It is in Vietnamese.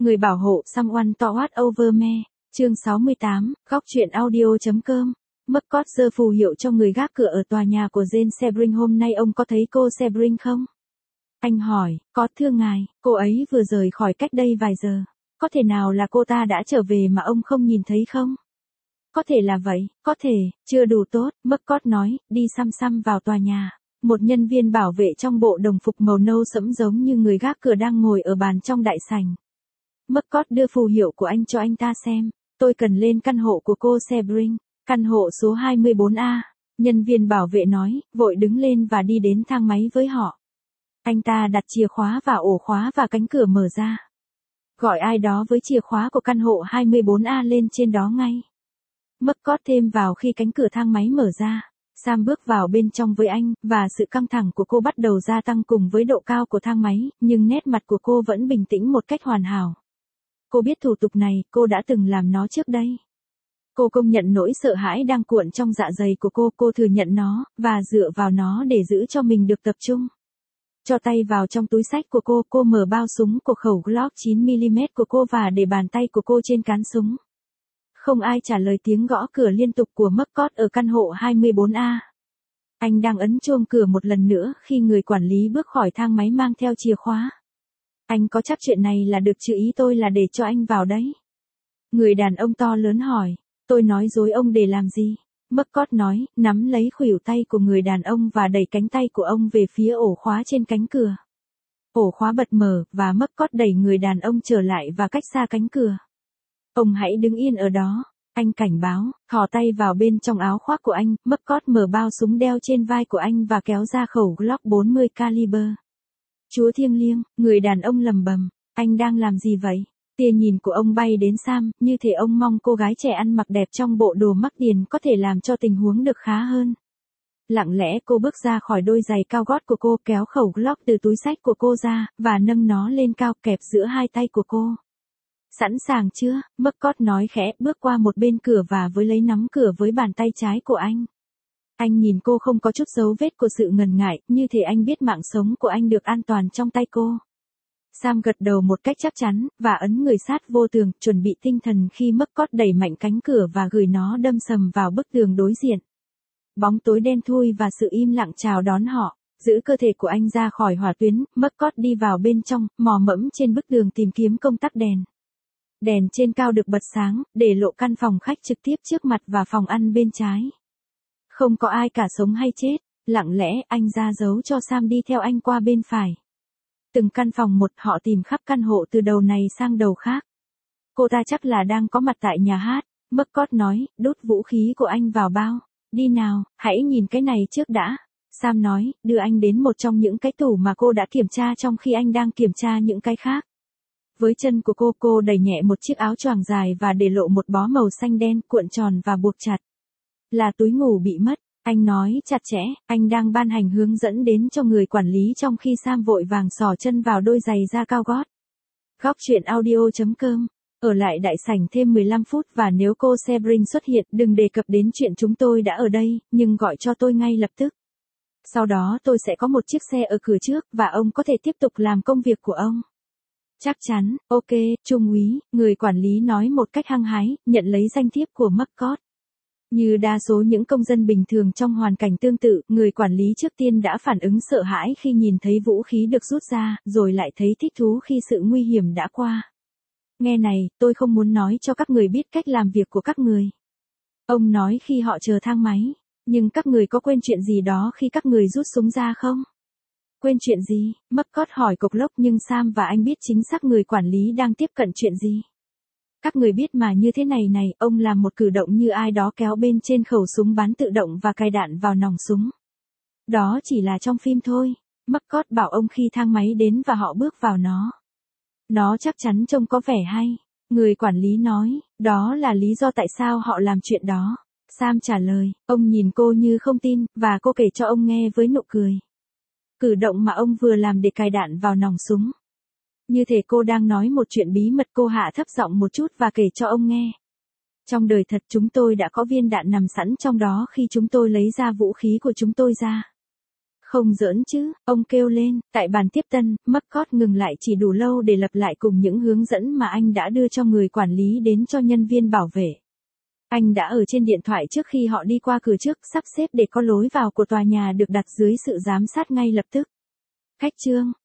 Người bảo hộ someone toward over me. Chương 68, góc truyện audio.com. McCord giơ phù hiệu cho người gác cửa ở tòa nhà của Jane Sebring. Hôm nay ông có thấy cô Sebring không? Anh hỏi, có thưa ngài, cô ấy vừa rời khỏi cách đây vài giờ. Có thể nào là cô ta đã trở về mà ông không nhìn thấy không? Có thể là vậy, có thể, chưa đủ tốt, McCord nói, đi xăm xăm vào tòa nhà. Một nhân viên bảo vệ trong bộ đồng phục màu nâu sẫm giống như người gác cửa đang ngồi ở bàn trong đại sảnh. McCord đưa phù hiệu của anh cho anh ta xem. Tôi cần lên căn hộ của cô Sebring, căn hộ số 24A. Nhân viên bảo vệ nói, vội đứng lên và đi đến thang máy với họ. Anh ta đặt chìa khóa vào ổ khóa và cánh cửa mở ra. Gọi ai đó với chìa khóa của căn hộ 24A lên trên đó ngay. McCord thêm vào khi cánh cửa thang máy mở ra. Sam bước vào bên trong với anh, và sự căng thẳng của cô bắt đầu gia tăng cùng với độ cao của thang máy, nhưng nét mặt của cô vẫn bình tĩnh một cách hoàn hảo. Cô biết thủ tục này, cô đã từng làm nó trước đây. Cô công nhận nỗi sợ hãi đang cuộn trong dạ dày của cô thừa nhận nó, và dựa vào nó để giữ cho mình được tập trung. Cho tay vào trong túi xách của cô mở bao súng của khẩu Glock 9mm của cô và để bàn tay của cô trên cán súng. Không ai trả lời tiếng gõ cửa liên tục của McCord ở căn hộ 24A. Anh đang ấn chuông cửa một lần nữa khi người quản lý bước khỏi thang máy mang theo chìa khóa. Anh có chắc chuyện này là được chứ? Ý tôi là để cho anh vào đấy. Người đàn ông to lớn hỏi, tôi nói dối ông để làm gì? McCord nói, nắm lấy khuỷu tay của người đàn ông và đẩy cánh tay của ông về phía ổ khóa trên cánh cửa. Ổ khóa bật mở, và McCord đẩy người đàn ông trở lại và cách xa cánh cửa. Ông hãy đứng yên ở đó, anh cảnh báo, thò tay vào bên trong áo khoác của anh. McCord mở bao súng đeo trên vai của anh và kéo ra khẩu Glock 40 caliber. Chúa thiêng liêng, người đàn ông lầm bầm, anh đang làm gì vậy? Tia nhìn của ông bay đến Sam, như thể ông mong cô gái trẻ ăn mặc đẹp trong bộ đồ mắc tiền có thể làm cho tình huống được khá hơn. Lặng lẽ cô bước ra khỏi đôi giày cao gót của cô, kéo khẩu Glock từ túi xách của cô ra, và nâng nó lên cao kẹp giữa hai tay của cô. Sẵn sàng chưa? McCord nói khẽ, bước qua một bên cửa và với lấy nắm cửa với bàn tay trái của anh. Anh nhìn cô không có chút dấu vết của sự ngần ngại, như thể anh biết mạng sống của anh được an toàn trong tay cô. Sam gật đầu một cách chắc chắn, và ấn người sát vô tường, chuẩn bị tinh thần khi McCord đẩy mạnh cánh cửa và gửi nó đâm sầm vào bức tường đối diện. Bóng tối đen thui và sự im lặng chào đón họ. Giữ cơ thể của anh ra khỏi hỏa tuyến, McCord đi vào bên trong, mò mẫm trên bức tường tìm kiếm công tắc đèn. Đèn trên cao được bật sáng, để lộ căn phòng khách trực tiếp trước mặt và phòng ăn bên trái. Không có ai cả sống hay chết. Lặng lẽ anh ra dấu cho Sam đi theo anh qua bên phải. Từng căn phòng một, họ tìm khắp căn hộ từ đầu này sang đầu khác. Cô ta chắc là đang có mặt tại nhà hát. McCord nói, đút vũ khí của anh vào bao. Đi nào, hãy nhìn cái này trước đã. Sam nói, đưa anh đến một trong những cái tủ mà cô đã kiểm tra trong khi anh đang kiểm tra những cái khác. Với chân của cô đẩy nhẹ một chiếc áo choàng dài và để lộ một bó màu xanh đen cuộn tròn và buộc chặt. Là túi ngủ bị mất. Anh nói chặt chẽ, anh đang ban hành hướng dẫn đến cho người quản lý trong khi Sam vội vàng xỏ chân vào đôi giày da cao gót. Góc truyện audio.com. Ở lại đại sảnh thêm 15 phút và nếu cô Sebring xuất hiện, đừng đề cập đến chuyện chúng tôi đã ở đây, nhưng gọi cho tôi ngay lập tức. Sau đó tôi sẽ có một chiếc xe ở cửa trước và ông có thể tiếp tục làm công việc của ông. Chắc chắn, ok, trung úy, người quản lý nói một cách hăng hái, nhận lấy danh thiếp của McCord. Như đa số những công dân bình thường trong hoàn cảnh tương tự, người quản lý trước tiên đã phản ứng sợ hãi khi nhìn thấy vũ khí được rút ra, rồi lại thấy thích thú khi sự nguy hiểm đã qua. Nghe này, tôi không muốn nói cho các người biết cách làm việc của các người. Ông nói khi họ chờ thang máy. Nhưng các người có quên chuyện gì đó khi các người rút súng ra không? Quên chuyện gì? McCord hỏi cộc lốc, nhưng Sam và anh biết chính xác người quản lý đang tiếp cận chuyện gì. Các người biết mà, như thế này, ông làm một cử động như ai đó kéo bên trên khẩu súng bắn tự động và cài đạn vào nòng súng. Đó chỉ là trong phim thôi. McCord bảo ông khi thang máy đến và họ bước vào nó. Nó chắc chắn trông có vẻ hay. Người quản lý nói, đó là lý do tại sao họ làm chuyện đó. Sam trả lời, ông nhìn cô như không tin, và cô kể cho ông nghe với nụ cười. Cử động mà ông vừa làm để cài đạn vào nòng súng. Như thể cô đang nói một chuyện bí mật. Cô hạ thấp giọng một chút và kể cho ông nghe. Trong đời thật, chúng tôi đã có viên đạn nằm sẵn trong đó khi chúng tôi lấy ra vũ khí của chúng tôi ra. Không giỡn chứ, ông kêu lên, tại bàn tiếp tân, McCord ngừng lại chỉ đủ lâu để lặp lại cùng những hướng dẫn mà anh đã đưa cho người quản lý đến cho nhân viên bảo vệ. Anh đã ở trên điện thoại trước khi họ đi qua cửa trước, sắp xếp để có lối vào của tòa nhà được đặt dưới sự giám sát ngay lập tức. Khách trương,